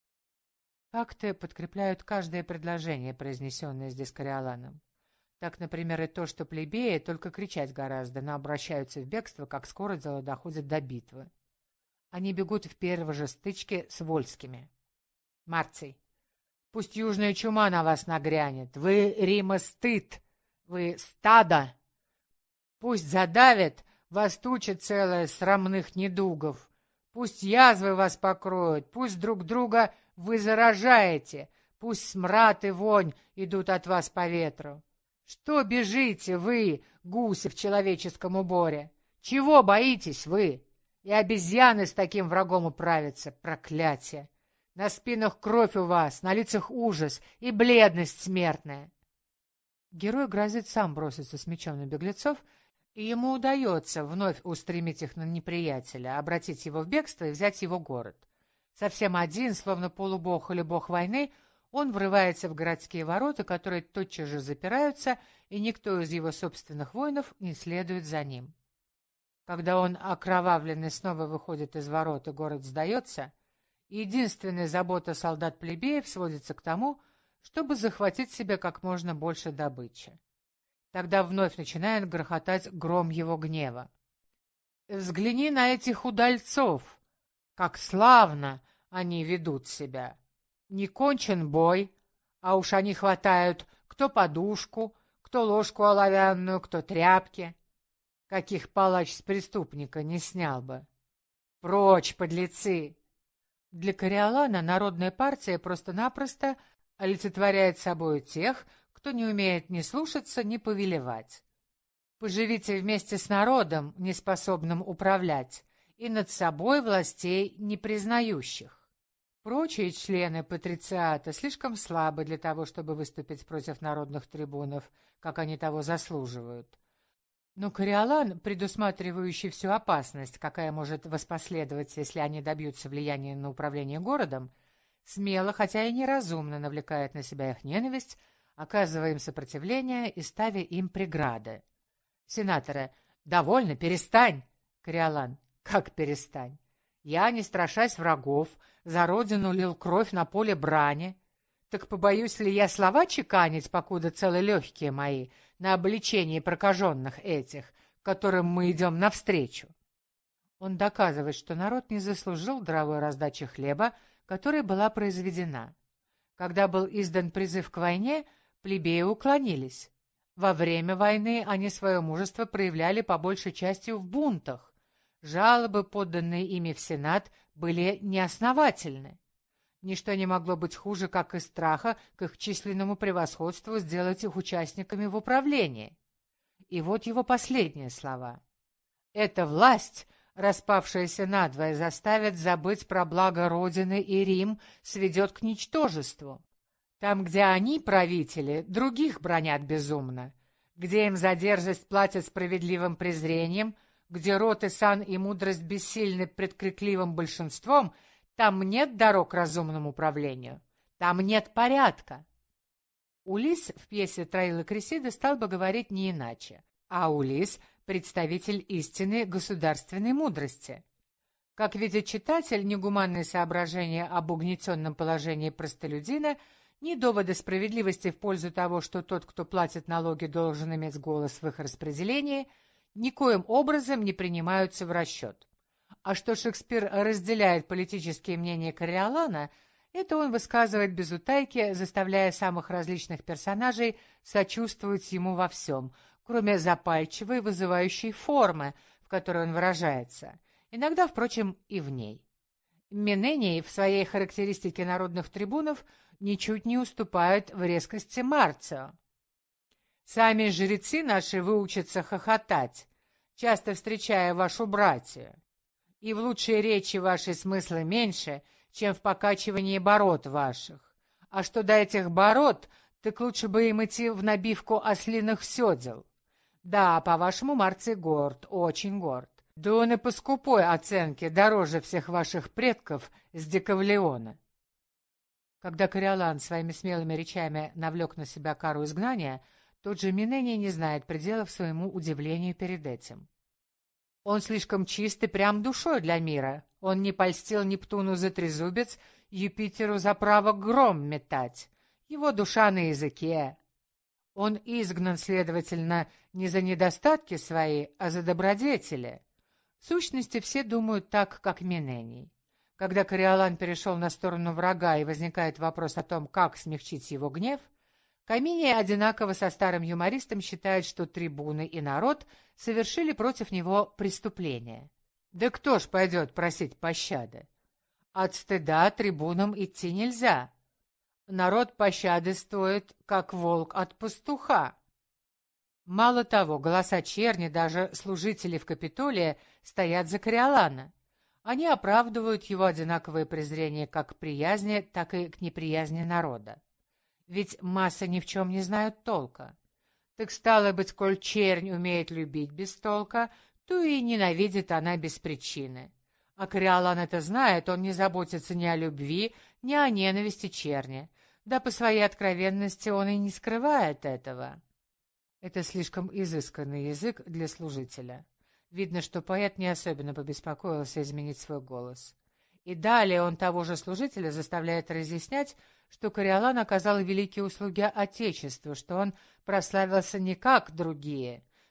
Факты подкрепляют каждое предложение, произнесенное здесь Кориоланом. Так, например, и то, что плебеи только кричать гораздо, но обращаются в бегство, как скоро дело доходит до битвы. Они бегут в первой же стычке с вольскими. Марций. Пусть южная чума на вас нагрянет. Вы, Рима, стыд. Вы стадо. Пусть задавит вас туча целая срамных недугов. Пусть язвы вас покроют. Пусть друг друга вы заражаете. Пусть смрад и вонь идут от вас по ветру. Что бежите вы, гуси в человеческом уборе? Чего боитесь вы? И обезьяны с таким врагом управятся. Проклятие! На спинах кровь у вас, на лицах ужас и бледность смертная. Герой грозит сам броситься с мечом на беглецов, и ему удается вновь устремить их на неприятеля, обратить его в бегство и взять его город. Совсем один, словно полубог или бог войны, он врывается в городские ворота, которые тотчас же запираются, и никто из его собственных воинов не следует за ним. Когда он, окровавленный, снова выходит из ворот, и город сдается, единственная забота солдат-плебеев сводится к тому, чтобы захватить себе как можно больше добычи. Тогда вновь начинает грохотать гром его гнева. «Взгляни на этих удальцов! Как славно они ведут себя! Не кончен бой, а уж они хватают кто подушку, кто ложку оловянную, кто тряпки. Каких палач с преступника не снял бы. Прочь, подлецы! Для Кориолана народная партия просто-напросто олицетворяет собою тех, кто не умеет ни слушаться, ни повелевать. Поживите вместе с народом, неспособным управлять, и над собой властей не признающих. Прочие члены патрициата слишком слабы для того, чтобы выступить против народных трибунов, как они того заслуживают. Но Кориолан, предусматривающий всю опасность, какая может воспоследовать, если они добьются влияния на управление городом, смело, хотя и неразумно, навлекает на себя их ненависть, оказывая им сопротивление и ставя им преграды. Сенаторы: «Довольно, перестань!» Кориолан: «Как перестань? Я, не страшась врагов, за родину лил кровь на поле брани. Так побоюсь ли я слова чеканить, покуда целы легкие мои, на обличении прокаженных этих, которым мы идем навстречу?» Он доказывает, что народ не заслужил даровой раздачи хлеба, которая была произведена. Когда был издан призыв к войне, плебеи уклонились. Во время войны они свое мужество проявляли по большей части в бунтах. Жалобы, поданные ими в Сенат, были неосновательны. Ничто не могло быть хуже, как из страха к их численному превосходству сделать их участниками в управлении. И вот его последние слова. «Эта власть, распавшаяся надвое, заставит забыть про благо Родины, и Рим сведет к ничтожеству. Там, где они, правители, других бранят безумно, где им за дерзость платят справедливым презрением, где род и сан и мудрость бессильны пред крикливым большинством, там нет дорог к разумному управлению, там нет порядка». Улисс в пьесе «Троила Кресида» стал бы говорить не иначе, а Улисс — представитель истинной государственной мудрости. Как видит читатель, ни гуманные соображения об угнетенном положении простолюдина, ни доводы справедливости в пользу того, что тот, кто платит налоги, должен иметь голос в их распределении, никоим образом не принимаются в расчет. А что Шекспир разделяет политические мнения Кориолана, это он высказывает без утайки, заставляя самых различных персонажей сочувствовать ему во всем, кроме запальчивой, вызывающей формы, в которой он выражается, иногда, впрочем, и в ней. Менений в своей характеристике народных трибунов ничуть не уступает в резкости Марцио. «Сами жрецы наши выучатся хохотать, часто встречая вашу братью, и в лучшей речи вашей смысла меньше, чем в покачивании бород ваших. А что до этих бород, так лучше бы им идти в набивку ослиных седел. Да, по-вашему, Марций горд, очень горд. Да он и по скупой оценке дороже всех ваших предков с Декавлеона». Когда Кориолан своими смелыми речами навлек на себя кару изгнания, тот же Минений не знает пределов своему удивлению перед этим. Он слишком чист и прям душой для мира. Он не польстил Нептуну за трезубец, Юпитеру за право гром метать. Его душа на языке. Он изгнан, следовательно, не за недостатки свои, а за добродетели. В сущности, все думают так, как Минений. Когда Кориолан перешел на сторону врага и возникает вопрос о том, как смягчить его гнев, Каминий одинаково со старым юмористом считает, что трибуны и народ совершили против него преступление. Да кто ж пойдет просить пощады? От стыда трибунам идти нельзя. Народ пощады стоит, как волк от пастуха. Мало того, голоса черни, даже служители в Капитолии, стоят за Кориолана. Они оправдывают его одинаковое презрение как к приязни, так и к неприязни народа. Ведь массы ни в чем не знают толка. Так стало быть, коль чернь умеет любить без толка, то и ненавидит она без причины. А Кориолан это знает, он не заботится ни о любви, ни о ненависти черни. Да по своей откровенности он и не скрывает этого. Это слишком изысканный язык для служителя. Видно, что поэт не особенно побеспокоился изменить свой голос. И далее он того же служителя заставляет разъяснять, что Кориолан оказал великие услуги Отечеству, что он прославился не как другие,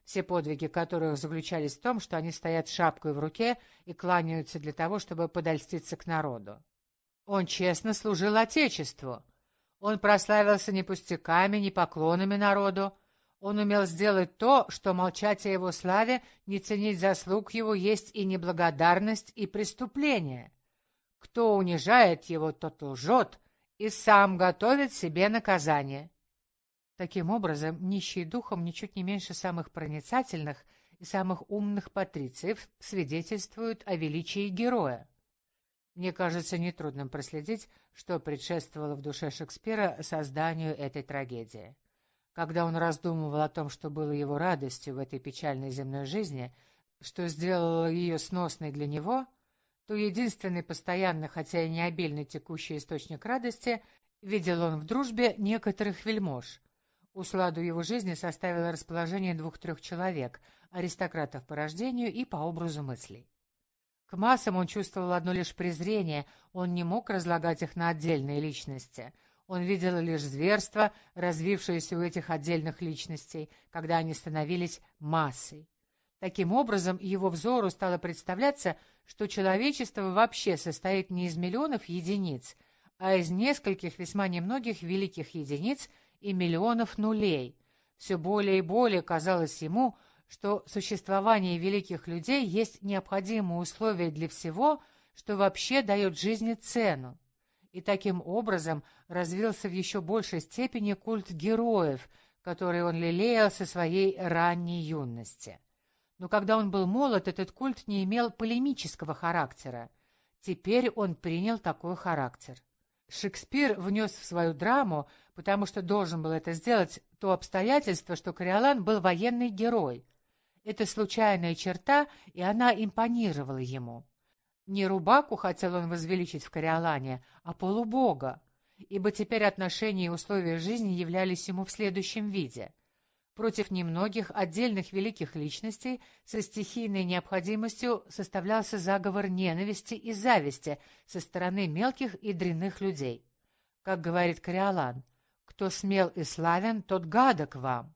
все подвиги которых заключались в том, что они стоят с шапкой в руке и кланяются для того, чтобы подольститься к народу. Он честно служил Отечеству. Он прославился не пустяками, не поклонами народу. Он умел сделать то, что молчать о его славе, не ценить заслуг его, есть и неблагодарность, и преступление. Кто унижает его, тот лжет и сам готовит себе наказание. Таким образом, нищие духом ничуть не меньше самых проницательных и самых умных патрициев свидетельствуют о величии героя. Мне кажется нетрудным проследить, что предшествовало в душе Шекспира созданию этой трагедии. Когда он раздумывал о том, что было его радостью в этой печальной земной жизни, что сделало ее сносной для него, то единственный постоянно, хотя и не обильный текущий источник радости видел он в дружбе некоторых вельмож. Усладу его жизни составило расположение 2-3 человек, аристократов по рождению и по образу мыслей. К массам он чувствовал одно лишь презрение, он не мог разлагать их на отдельные личности. Он видел лишь зверство, развившееся у этих отдельных личностей, когда они становились массой. Таким образом, его взору стало представляться, что человечество вообще состоит не из миллионов единиц, а из нескольких весьма немногих великих единиц и миллионов нулей. Все более и более казалось ему, что существование великих людей есть необходимое условие для всего, что вообще дает жизни цену. И таким образом развился в еще большей степени культ героев, который он лелеял со своей ранней юности. Но когда он был молод, этот культ не имел полемического характера. Теперь он принял такой характер. Шекспир внес в свою драму, потому что должен был это сделать, то обстоятельство, что Кориолан был военный герой. Это случайная черта, и она импонировала ему. Не рубаку хотел он возвеличить в Кориолане, а полубога, ибо теперь отношения и условия жизни являлись ему в следующем виде. Против немногих отдельных великих личностей со стихийной необходимостью составлялся заговор ненависти и зависти со стороны мелких и дрянных людей. Как говорит Кориолан, «Кто смел и славен, тот гадок вам».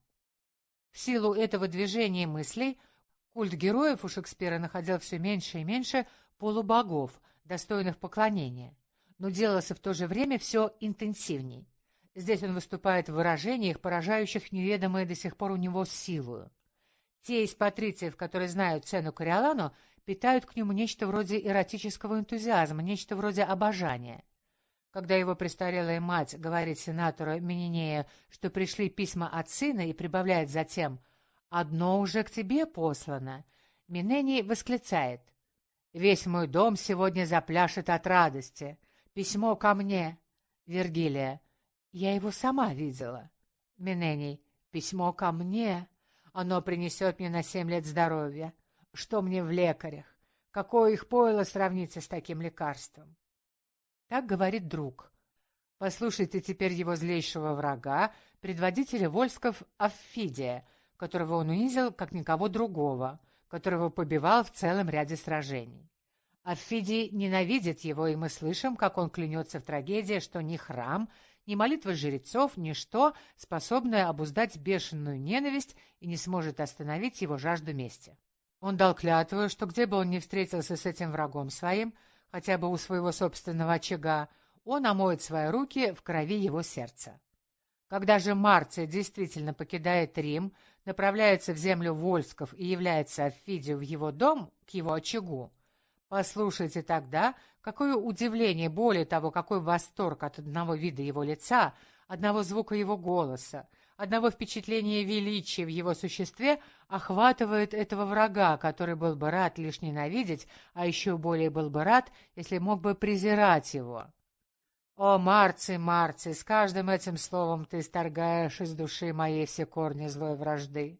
В силу этого движения мыслей культ героев у Шекспира находил все меньше и меньше полубогов, достойных поклонения, но делался в то же время все интенсивней. Здесь он выступает в выражениях, поражающих неведомые до сих пор у него силою. Те из патрициев, которые знают цену Кориолану, питают к нему нечто вроде эротического энтузиазма, нечто вроде обожания. Когда его престарелая мать говорит сенатору Менинею, что пришли письма от сына, и прибавляет затем «Одно уже к тебе послано», Менений восклицает «Весь мой дом сегодня запляшет от радости. Письмо ко мне». Вергилия «Я его сама видела». Менений «Письмо ко мне. Оно принесет мне на 7 лет здоровья. Что мне в лекарях? Какое их пойло сравнится с таким лекарством?» Так говорит друг. Послушайте теперь его злейшего врага, предводителя вольсков Авфидия, которого он унизил, как никого другого, которого побивал в целом ряде сражений. Авфидий ненавидит его, и мы слышим, как он клянется в трагедии, что ни храм, ни молитва жрецов, ничто, способное обуздать бешеную ненависть и не сможет остановить его жажду мести. Он дал клятву, что где бы он ни встретился с этим врагом своим, хотя бы у своего собственного очага, он омоет свои руки в крови его сердца. Когда же Марций действительно покидает Рим, направляется в землю Вольсков и является Авфидию в его дом, к его очагу, послушайте тогда, какое удивление, более того, какой восторг от одного вида его лица, одного звука его голоса, одного впечатления величия в его существе охватывает этого врага, который был бы рад лишь ненавидеть, а еще более был бы рад, если мог бы презирать его. О, Марций, Марций, с каждым этим словом ты исторгаешь из души моей все корни злой вражды.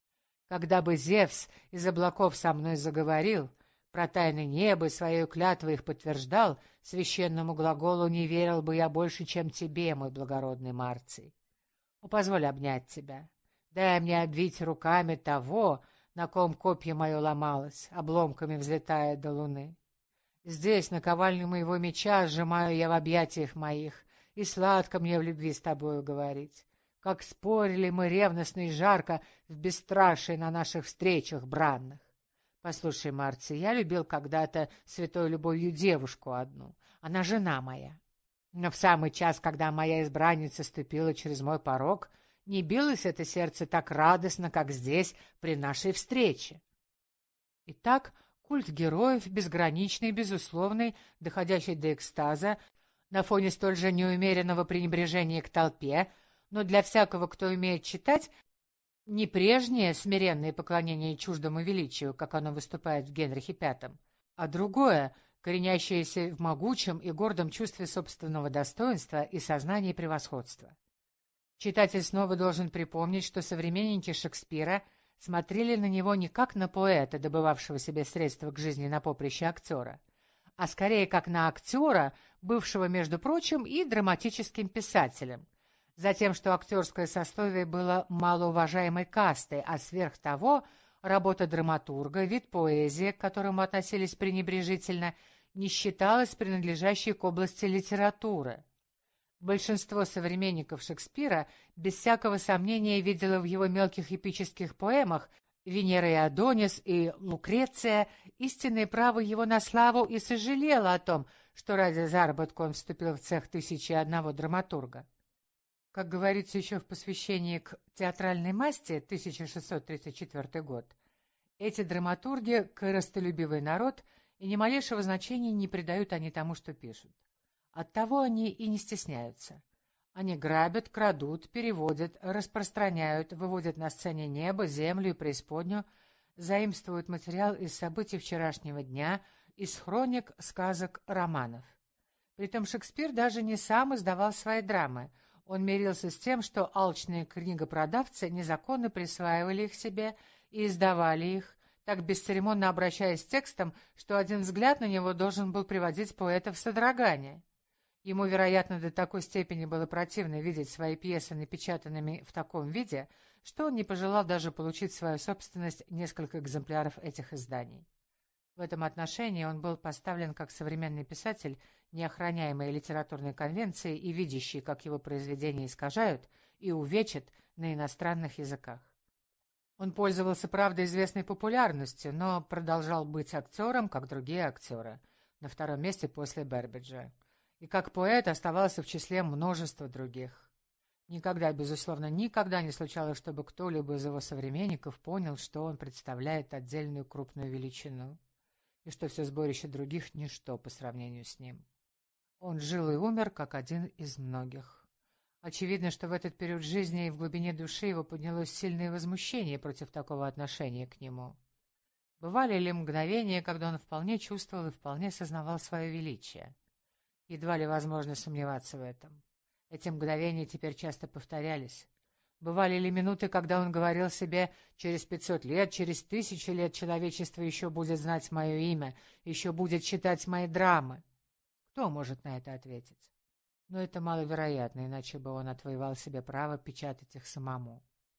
Когда бы Зевс из облаков со мной заговорил, про тайны неба и своей клятвой их подтверждал, священному глаголу не верил бы я больше, чем тебе, мой благородный Марций. Позволь обнять тебя. Дай мне обвить руками того, на ком копье мое ломалось, обломками взлетая до луны. Здесь, на ковальне моего меча, сжимаю я в объятиях моих, и сладко мне в любви с тобою говорить. Как спорили мы ревностно и жарко в бесстрашии на наших встречах бранных. Послушай, Марци, я любил когда-то святой любовью девушку одну. Она жена моя. Но в самый час, когда моя избранница ступила через мой порог, не билось это сердце так радостно, как здесь, при нашей встрече. Итак, культ героев, безграничный, безусловный, доходящий до экстаза, на фоне столь же неумеренного пренебрежения к толпе, но для всякого, кто умеет читать, не прежнее смиренное поклонение чуждому величию, как оно выступает в Генрихе V, а другое, коренящееся в могучем и гордом чувстве собственного достоинства и сознании превосходства. Читатель снова должен припомнить, что современники Шекспира смотрели на него не как на поэта, добывавшего себе средства к жизни на поприще актера, а скорее как на актера, бывшего, между прочим, и драматическим писателем, затем, что актерское сословие было малоуважаемой кастой, а сверх того работа драматурга, вид поэзии, к которому относились пренебрежительно, не считалась принадлежащей к области литературы. Большинство современников Шекспира без всякого сомнения видело в его мелких эпических поэмах «Венера и Адонис» и «Лукреция» истинное право его на славу и сожалело о том, что ради заработка он вступил в цех 1001 драматурга. Как говорится еще в посвящении к театральной масти, 1634 год, эти драматурги — корыстолюбивый народ, и ни малейшего значения не придают они тому, что пишут. Оттого они и не стесняются. Они грабят, крадут, переводят, распространяют, выводят на сцене небо, землю и преисподнюю, заимствуют материал из событий вчерашнего дня, из хроник, сказок, романов. Притом Шекспир даже не сам издавал свои драмы. Он мирился с тем, что алчные книгопродавцы незаконно присваивали их себе и издавали их, так бесцеремонно обращаясь с текстом, что один взгляд на него должен был приводить поэта в содрогание. Ему, вероятно, до такой степени было противно видеть свои пьесы напечатанными в таком виде, что он не пожелал даже получить в свою собственность несколько экземпляров этих изданий. В этом отношении он был поставлен как современный писатель, неохраняемый литературной конвенцией и видящий, как его произведения искажают и увечат на иностранных языках. Он пользовался, правда, известной популярностью, но продолжал быть актером, как другие актеры, на втором месте после Бербиджа, и как поэт оставался в числе множества других. Никогда, безусловно, никогда не случалось, чтобы кто-либо из его современников понял, что он представляет отдельную крупную величину, и что все сборище других — ничто по сравнению с ним. Он жил и умер, как один из многих. Очевидно, что в этот период жизни и в глубине души его поднялось сильное возмущение против такого отношения к нему. Бывали ли мгновения, когда он вполне чувствовал и вполне сознавал свое величие? Едва ли возможно сомневаться в этом. Эти мгновения теперь часто повторялись. Бывали ли минуты, когда он говорил себе: «Через 500 лет, через 1000 лет человечество еще будет знать мое имя, еще будет читать мои драмы»? Кто может на это ответить? Но это маловероятно, иначе бы он отвоевал себе право печатать их самому.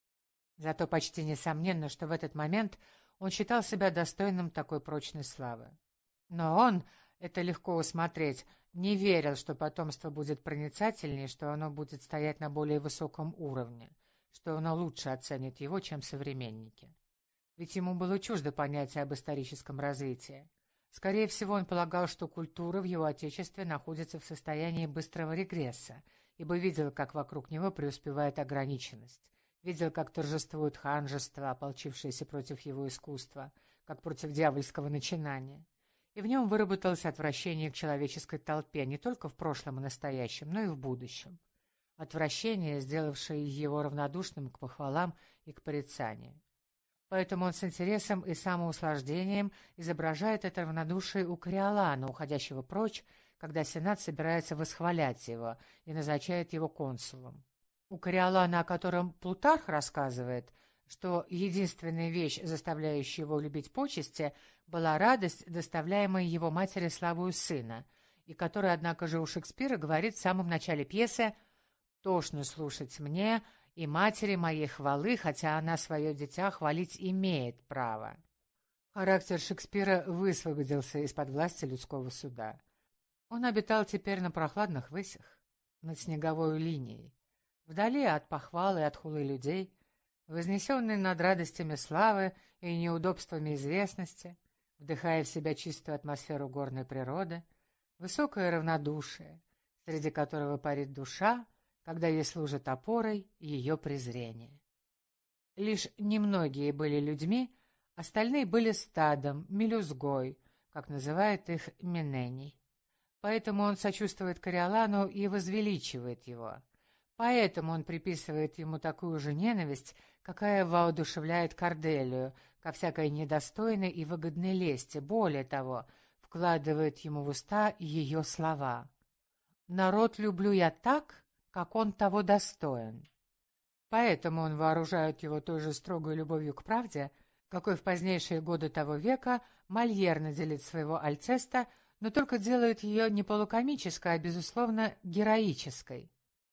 Зато почти несомненно, что в этот момент он считал себя достойным такой прочной славы. Но он, это легко усмотреть, не верил, что потомство будет проницательнее, что оно будет стоять на более высоком уровне, что оно лучше оценит его, чем современники. Ведь ему было чуждо понятие об историческом развитии. Скорее всего, он полагал, что культура в его отечестве находится в состоянии быстрого регресса, ибо видел, как вокруг него преуспевает ограниченность, видел, как торжествует ханжество, ополчившееся против его искусства, как против дьявольского начинания. И в нем выработалось отвращение к человеческой толпе не только в прошлом и настоящем, но и в будущем. Отвращение, сделавшее его равнодушным к похвалам и к порицанию. Поэтому он с интересом и самоуслаждением изображает это равнодушие у Кориолана, уходящего прочь, когда Сенат собирается восхвалять его и назначает его консулом. У Кориолана, о котором Плутарх рассказывает, что единственная вещь, заставляющая его любить почести, была радость, доставляемая его матери славою сына, и которая, однако же, у Шекспира говорит в самом начале пьесы: «Тошно слушать мне и матери моей хвалы, хотя она свое дитя хвалить имеет право». Характер Шекспира высвободился из-под власти людского суда. Он обитал теперь на прохладных высях, над снеговой линией. вдали от похвалы и от хулы людей, вознесенный над радостями славы и неудобствами известности, вдыхая в себя чистую атмосферу горной природы, высокое равнодушие, среди которого парит душа, когда ей служит опорой ее презрение. Лишь немногие были людьми, остальные были стадом, мелюзгой, как называет их Менений. Поэтому он сочувствует Кориолану и возвеличивает его. Поэтому он приписывает ему такую же ненависть, какая воодушевляет Корделию, ко всякой недостойной и выгодной лести. Более того, вкладывает ему в уста ее слова. «Народ люблю я так, как он того достоин». Поэтому он вооружает его той же строгой любовью к правде, какой в позднейшие годы того века Мольер наделит своего Альцеста, но только делает ее не полукомической, а, безусловно, героической.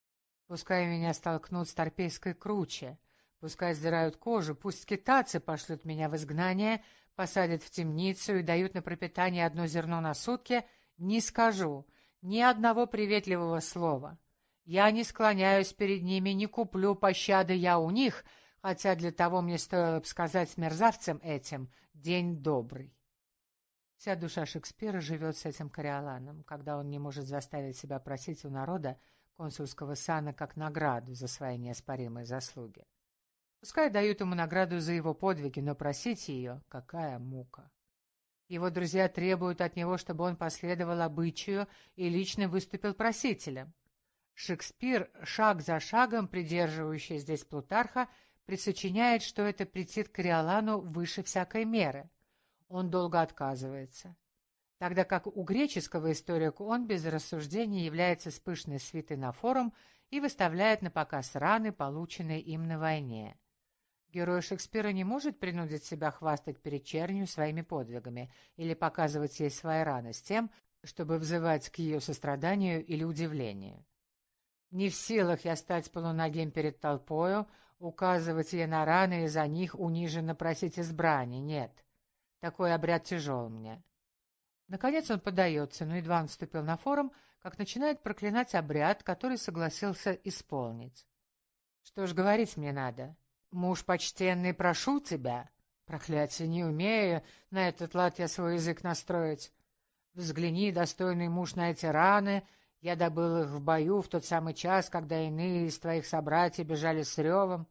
Пускай меня столкнут с торпейской круче, пускай сдирают кожу, пусть скитаться пошлют меня в изгнание, посадят в темницу и дают на пропитание одно зерно на сутки, не скажу ни одного приветливого слова. Я не склоняюсь перед ними, не куплю пощады я у них, хотя для того мне стоило бы сказать мерзавцам этим «день добрый». Вся душа Шекспира живет с этим Кориоланом, когда он не может заставить себя просить у народа консульского сана как награду за свои неоспоримые заслуги. Пускай дают ему награду за его подвиги, но просить ее — какая мука. Его друзья требуют от него, чтобы он последовал обычаю и лично выступил просителем. Шекспир, шаг за шагом придерживающий здесь Плутарха, присочиняет, что это претит Кориолану выше всякой меры. Он долго отказывается. Тогда как у греческого историка он без рассуждений является с пышной свитой на форум и выставляет на показ раны, полученные им на войне. Герой Шекспира не может принудить себя хвастать перед чернью своими подвигами или показывать ей свои раны с тем, чтобы взывать к ее состраданию или удивлению. Не в силах я стать полуногим перед толпою, указывать ей на раны и за них униженно просить избрания. Нет, такой обряд тяжел мне. Наконец он поддается, но едва он вступил на форум, как начинает проклинать обряд, который согласился исполнить. Что ж, говорить мне надо. Муж почтенный, прошу тебя. Проклятие, не умею на этот лад я свой язык настроить. Взгляни, достойный муж, на эти раны. Я добыл их в бою в тот самый час, когда иные из твоих собратьев бежали с ревом.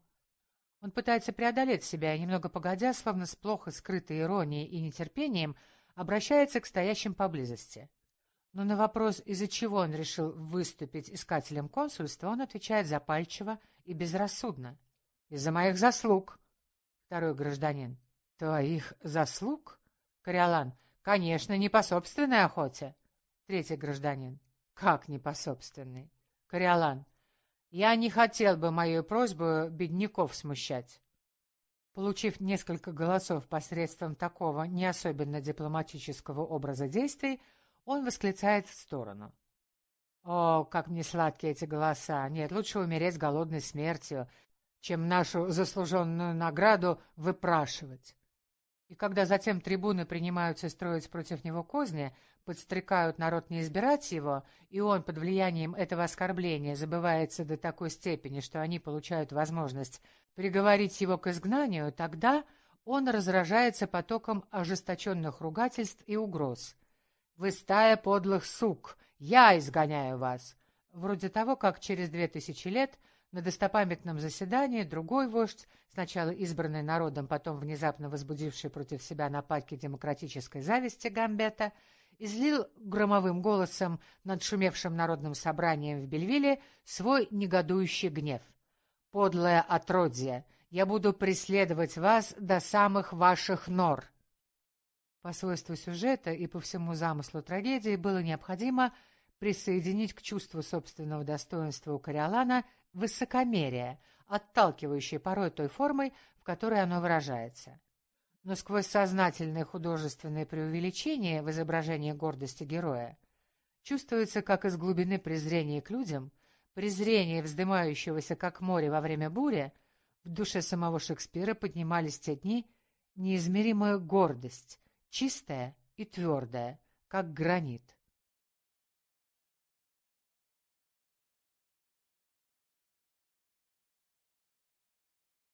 Он пытается преодолеть себя и, немного погодя, словно с плохо скрытой иронией и нетерпением, обращается к стоящим поблизости. Но на вопрос, из-за чего он решил выступить искателем консульства, он отвечает запальчиво и безрассудно. «Из-за моих заслуг». Второй гражданин. «Твоих заслуг?» Кориолан. «Конечно, не по собственной охоте». Третий гражданин. «Как не по собственной?» Кориолан. «Я не хотел бы мою просьбу бедняков смущать». Получив несколько голосов посредством такого не особенно дипломатического образа действий, он восклицает в сторону. «О, как мне сладкие эти голоса! Нет, лучше умереть голодной смертью, чем нашу заслуженную награду выпрашивать». И когда затем трибуны принимаются строить против него козни, подстрекают народ не избирать его, и он под влиянием этого оскорбления забывается до такой степени, что они получают возможность приговорить его к изгнанию, тогда он разражается потоком ожесточенных ругательств и угроз. «Вы стая подлых сук! Я изгоняю вас!» Вроде того, как через 2000 лет на достопамятном заседании другой вождь, сначала избранный народом, потом внезапно возбудивший против себя нападки демократической зависти Гамбета, излил громовым голосом над шумевшим народным собранием в Бельвилле свой негодующий гнев. «Подлое отродье! Я буду преследовать вас до самых ваших нор!» По свойству сюжета и по всему замыслу трагедии было необходимо присоединить к чувству собственного достоинства у Кориолана высокомерие, отталкивающее порой той формой, в которой оно выражается. Но сквозь сознательное художественное преувеличение в изображении гордости героя чувствуется, как из глубины презрения к людям, презрение, вздымающегося как море во время бури, в душе самого Шекспира поднимались те дни неизмеримая гордость, чистая и твердая, как гранит.